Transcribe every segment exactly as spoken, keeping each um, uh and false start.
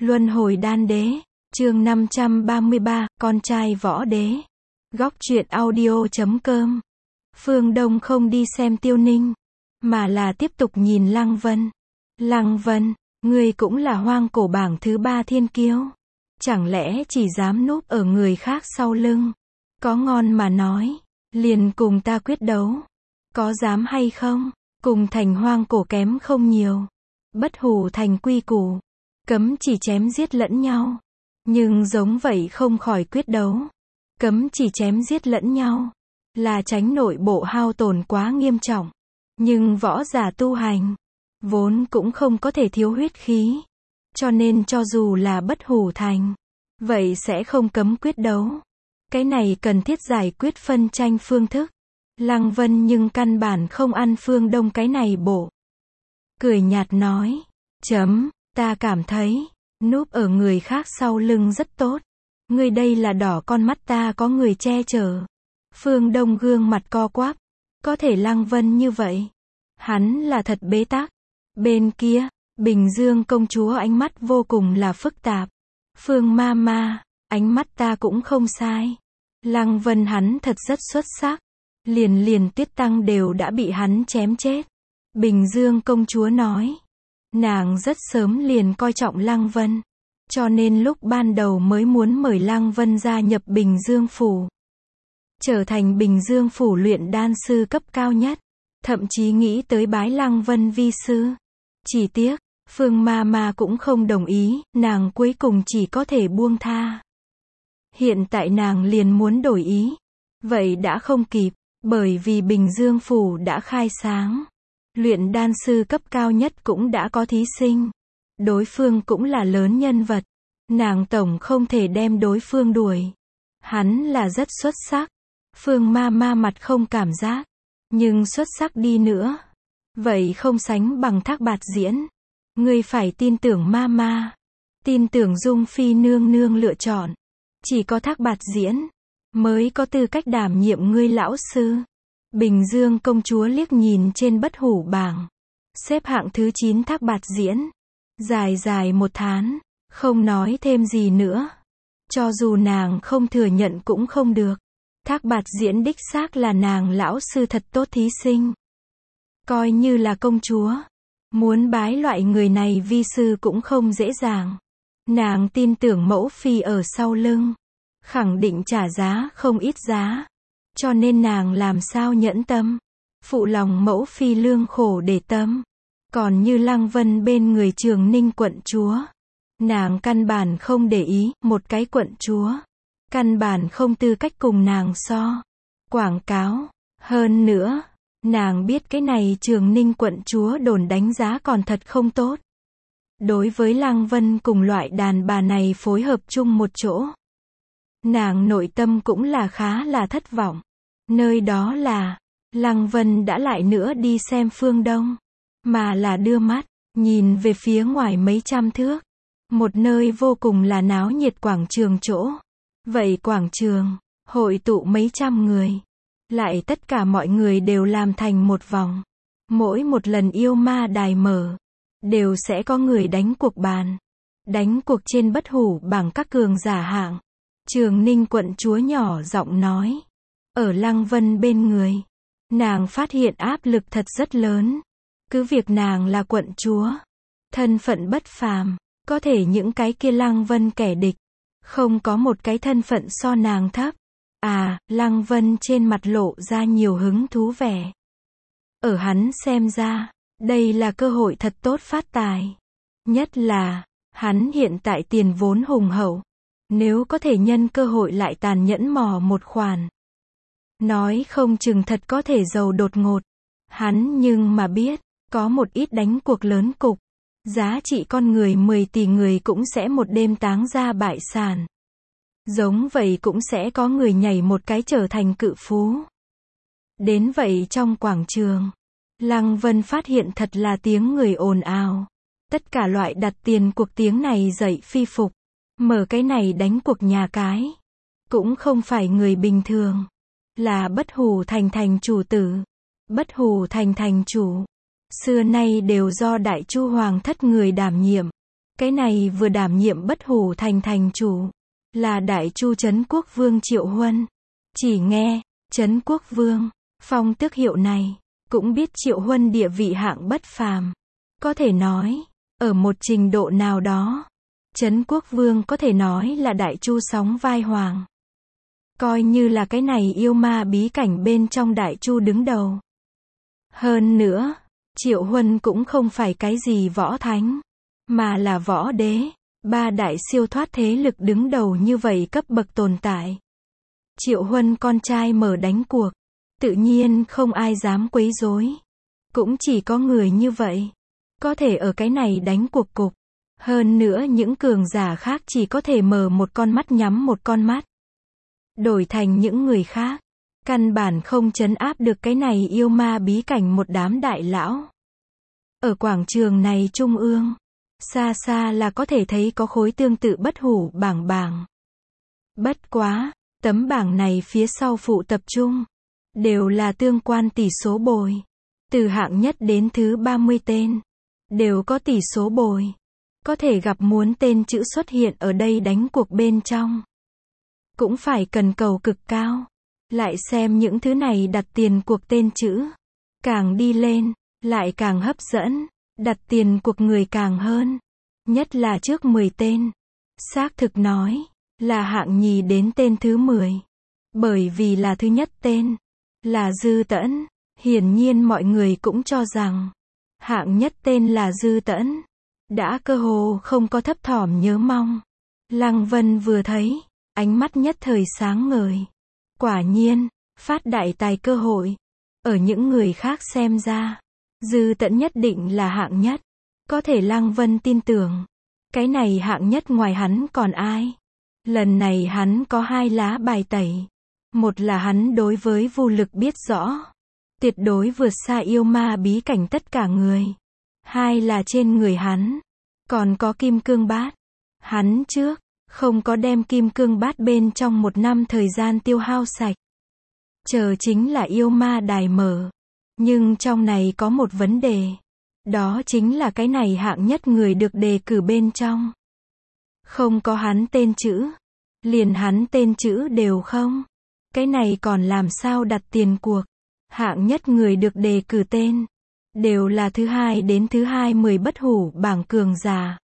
Luân hồi đan đế, chương năm trăm ba mươi ba, con trai võ đế. Góc truyện audio chấm com. Phương Đông không đi xem Tiêu Ninh, mà là tiếp tục nhìn Lăng Vân. Lăng Vân, ngươi cũng là hoang cổ bảng thứ ba thiên kiêu. Chẳng lẽ chỉ dám núp ở người khác sau lưng? Có ngon mà nói, liền cùng ta quyết đấu. Có dám hay không? Cùng thành hoang cổ kém không nhiều. Bất hủ thành quy củ, cấm chỉ chém giết lẫn nhau. Nhưng giống vậy không khỏi quyết đấu. Cấm chỉ chém giết lẫn nhau, là tránh nội bộ hao tổn quá nghiêm trọng. Nhưng võ giả tu hành, vốn cũng không có thể thiếu huyết khí. Cho nên cho dù là bất hủ thành, vậy sẽ không cấm quyết đấu. Cái này cần thiết giải quyết phân tranh phương thức. Lăng Vân nhưng căn bản không ăn Phương Đông cái này bộ. Cười nhạt nói, chấm, ta cảm thấy, núp ở người khác sau lưng rất tốt. Ngươi đây là đỏ con mắt ta có người che chở. Phương Đông gương mặt co quắp. Có thể Lăng Vân như vậy. Hắn là thật bế tắc. Bên kia, Bình Dương công chúa ánh mắt vô cùng là phức tạp. Phương ma ma, ánh mắt ta cũng không sai. Lăng Vân hắn thật rất xuất sắc. Liền liền Tuyết Tăng đều đã bị hắn chém chết. Bình Dương công chúa nói. Nàng rất sớm liền coi trọng Lăng Vân. Cho nên lúc ban đầu mới muốn mời Lăng Vân gia nhập Bình Dương Phủ. Trở thành Bình Dương Phủ luyện đan sư cấp cao nhất. Thậm chí nghĩ tới bái Lăng Vân vi sư. Chỉ tiếc, Phương ma ma cũng không đồng ý, nàng cuối cùng chỉ có thể buông tha. Hiện tại nàng liền muốn đổi ý. Vậy đã không kịp, bởi vì Bình Dương Phủ đã khai sáng. Luyện đan sư cấp cao nhất cũng đã có thí sinh. Đối phương cũng là lớn nhân vật. Nàng tổng không thể đem đối phương đuổi. Hắn là rất xuất sắc. Phương ma ma mặt không cảm giác. Nhưng xuất sắc đi nữa. Vậy không sánh bằng Thác Bạt Diễn. Ngươi phải tin tưởng ma ma. Tin tưởng Dung Phi nương nương lựa chọn. Chỉ có Thác Bạt Diễn mới có tư cách đảm nhiệm ngươi lão sư. Bình Dương công chúa liếc nhìn trên bất hủ bảng. Xếp hạng thứ chín Thác Bạt Diễn. Dài dài một tháng, không nói thêm gì nữa. Cho dù nàng không thừa nhận cũng không được. Thác Bạt Diễn đích xác là nàng lão sư thật tốt thí sinh. Coi như là công chúa. Muốn bái loại người này vi sư cũng không dễ dàng. Nàng tin tưởng mẫu phi ở sau lưng. Khẳng định trả giá không ít giá. Cho nên nàng làm sao nhẫn tâm. Phụ lòng mẫu phi lương khổ để tâm. Còn như Lăng Vân bên người Trường Ninh quận chúa. Nàng căn bản không để ý, một cái quận chúa. Căn bản không tư cách cùng nàng so. Quảng cáo. Hơn nữa, nàng biết cái này Trường Ninh quận chúa đồn đánh giá còn thật không tốt. Đối với Lăng Vân cùng loại đàn bà này phối hợp chung một chỗ. Nàng nội tâm cũng là khá là thất vọng. Nơi đó là, Lăng Vân đã lại nữa đi xem Phương Đông. Mà là đưa mắt, nhìn về phía ngoài mấy trăm thước. Một nơi vô cùng là náo nhiệt quảng trường chỗ. Vậy quảng trường, hội tụ mấy trăm người. Lại tất cả mọi người đều làm thành một vòng. Mỗi một lần yêu ma đài mở, đều sẽ có người đánh cuộc bàn. Đánh cuộc trên bất hủ bằng các cường giả hạng. Trường Ninh quận chúa nhỏ giọng nói. Ở Lăng Vân bên người, nàng phát hiện áp lực thật rất lớn. Cứ việc nàng là quận chúa, thân phận bất phàm, có thể những cái kia Lăng Vân kẻ địch, không có một cái thân phận so nàng thấp. À, Lăng Vân trên mặt lộ ra nhiều hứng thú vẻ. Ở hắn xem ra, đây là cơ hội thật tốt phát tài. Nhất là, hắn hiện tại tiền vốn hùng hậu. Nếu có thể nhân cơ hội lại tàn nhẫn mò một khoản. Nói không chừng thật có thể giàu đột ngột. Hắn nhưng mà biết, có một ít đánh cuộc lớn cục. Giá trị con người mười tỷ người cũng sẽ một đêm táng ra bại sản. Giống vậy cũng sẽ có người nhảy một cái trở thành cự phú. Đến vậy trong quảng trường, Lăng Vân phát hiện thật là tiếng người ồn ào. Tất cả loại đặt tiền cuộc tiếng này dậy phi phục. Mở cái này đánh cuộc nhà cái. Cũng không phải người bình thường. Là bất hủ thành thành chủ tử. Bất hủ thành thành chủ. Xưa nay đều do Đại Chu Hoàng thất người đảm nhiệm. Cái này vừa đảm nhiệm Bất Hủ Thành thành chủ, là Đại Chu Trấn Quốc Vương Triệu Huân. Chỉ nghe, Trấn Quốc Vương, phong tước hiệu này, cũng biết Triệu Huân địa vị hạng bất phàm. Có thể nói, ở một trình độ nào đó, Trấn Quốc Vương có thể nói là Đại Chu sóng vai hoàng. Coi như là cái này yêu ma bí cảnh bên trong Đại Chu đứng đầu. Hơn nữa, Triệu Huân cũng không phải cái gì võ thánh, mà là võ đế, ba đại siêu thoát thế lực đứng đầu như vậy cấp bậc tồn tại. Triệu Huân con trai mở đánh cuộc, tự nhiên không ai dám quấy rối. Cũng chỉ có người như vậy, có thể ở cái này đánh cuộc cục. Hơn nữa những cường giả khác chỉ có thể mở một con mắt nhắm một con mắt. Đổi thành những người khác, căn bản không trấn áp được cái này yêu ma bí cảnh một đám đại lão. Ở quảng trường này trung ương, xa xa là có thể thấy có khối tương tự bất hủ bảng bảng. Bất quá, tấm bảng này phía sau phụ tập trung, đều là tương quan tỷ số bồi. Từ hạng nhất đến thứ ba mươi tên, đều có tỷ số bồi. Có thể gặp muốn tên chữ xuất hiện ở đây đánh cuộc bên trong. Cũng phải cần cầu cực cao. Lại xem những thứ này đặt tiền cuộc tên chữ. Càng đi lên, lại càng hấp dẫn. Đặt tiền cuộc người càng hơn. Nhất là trước mười tên. Xác thực nói, là hạng nhì đến tên thứ mười. Bởi vì là thứ nhất tên, là Dư Tẫn. Hiển nhiên mọi người cũng cho rằng, hạng nhất tên là Dư Tẫn. Đã cơ hồ không có thấp thỏm nhớ mong. Lăng Vân vừa thấy, ánh mắt nhất thời sáng ngời. Quả nhiên, phát đại tài cơ hội. Ở những người khác xem ra, Dư Tẫn nhất định là hạng nhất. Có thể Lăng Vân tin tưởng, cái này hạng nhất ngoài hắn còn ai? Lần này hắn có hai lá bài tẩy. Một là hắn đối với vô lực biết rõ, tuyệt đối vượt xa yêu ma bí cảnh tất cả người. Hai là trên người hắn, còn có kim cương bát. Hắn trước, không có đem kim cương bát bên trong một năm thời gian tiêu hao sạch. Chờ chính là yêu ma đài mở. Nhưng trong này có một vấn đề. Đó chính là cái này hạng nhất người được đề cử bên trong. Không có hắn tên chữ. Liền hắn tên chữ đều không. Cái này còn làm sao đặt tiền cuộc. Hạng nhất người được đề cử tên. Đều là thứ hai đến thứ hai mươi bất hủ bảng cường giả.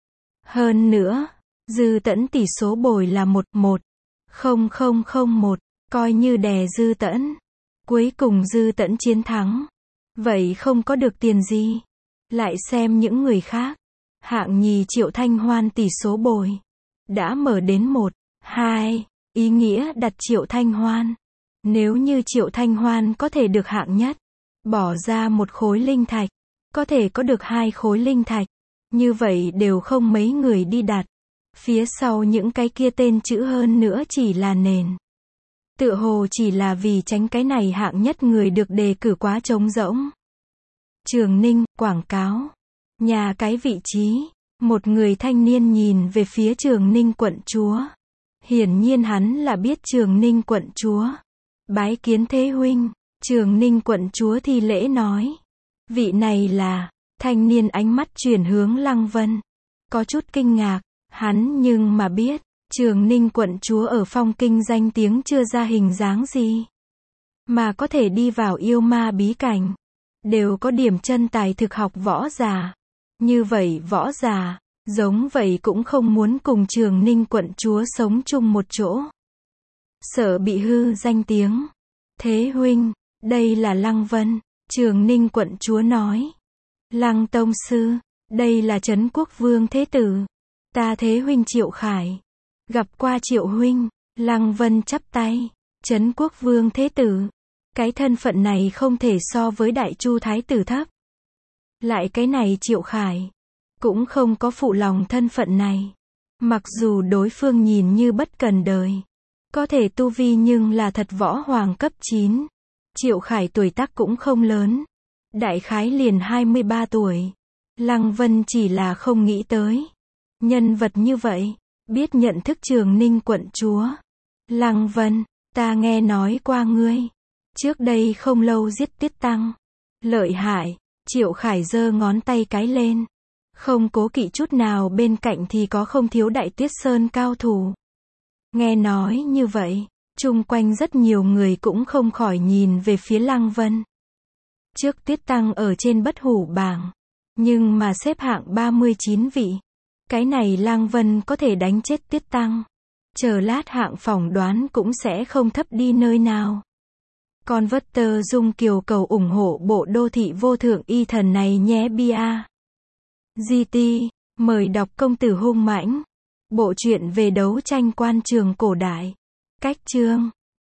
Hơn nữa, Dư Tẫn tỷ số bồi là một một không không không một, coi như đè Dư Tẫn. Cuối cùng Dư Tẫn chiến thắng. Vậy không có được tiền gì. Lại xem những người khác. Hạng nhì Triệu Thanh Hoan tỷ số bồi đã mở đến một hai, ý nghĩa đặt Triệu Thanh Hoan. Nếu như Triệu Thanh Hoan có thể được hạng nhất, bỏ ra một khối linh thạch, có thể có được hai khối linh thạch, như vậy đều không mấy người đi đặt. Phía sau những cái kia tên chữ hơn nữa chỉ là nền. Tựa hồ chỉ là vì tránh cái này hạng nhất người được đề cử quá trống rỗng. Trường Ninh, quảng cáo. Nhà cái vị trí. Một người thanh niên nhìn về phía Trường Ninh quận chúa. Hiển nhiên hắn là biết Trường Ninh quận chúa. Bái kiến thế huynh. Trường Ninh quận chúa thi lễ nói. Vị này là, thanh niên ánh mắt chuyển hướng Lăng Vân. Có chút kinh ngạc, hắn nhưng mà biết, Trường Ninh quận chúa ở phong kinh danh tiếng chưa ra hình dáng gì. Mà có thể đi vào yêu ma bí cảnh. Đều có điểm chân tài thực học võ giả. Như vậy võ giả, giống vậy cũng không muốn cùng Trường Ninh quận chúa sống chung một chỗ. Sợ bị hư danh tiếng. Thế huynh, đây là Lăng Vân. Trường Ninh quận chúa nói. Lăng tông sư, đây là Trấn Quốc Vương Thế Tử. Ta Thế huynh Triệu Khải. Gặp qua Triệu huynh. Lăng Vân chắp tay. Trấn Quốc Vương Thế Tử. Cái thân phận này không thể so với Đại Chu Thái Tử thấp. Lại cái này Triệu Khải. Cũng không có phụ lòng thân phận này. Mặc dù đối phương nhìn như bất cần đời. Có thể tu vi nhưng là thật võ hoàng cấp chín. Triệu Khải tuổi tác cũng không lớn. Đại khái liền hai mươi ba tuổi. Lăng Vân chỉ là không nghĩ tới. Nhân vật như vậy, biết nhận thức Trường Ninh quận chúa. Lăng Vân, ta nghe nói qua ngươi. Trước đây không lâu giết Tiết Tăng. Lợi hại, Triệu Khải giơ ngón tay cái lên. Không cố kỵ chút nào, bên cạnh thì có không thiếu Đại Tuyết Sơn cao thủ. Nghe nói như vậy, chung quanh rất nhiều người cũng không khỏi nhìn về phía Lăng Vân. Trước Tiết Tăng ở trên bất hủ bảng, nhưng mà xếp hạng ba mươi chín vị. Cái này Lăng Vân có thể đánh chết Tiết Tăng. Chờ lát hạng phỏng đoán cũng sẽ không thấp đi nơi nào. Con vất tơ Dung Kiều cầu ủng hộ bộ đô thị vô thượng y thần này nhé bia. giê tê, mời đọc Công tử hung mãnh. Bộ truyện về đấu tranh quan trường cổ đại. Cách chương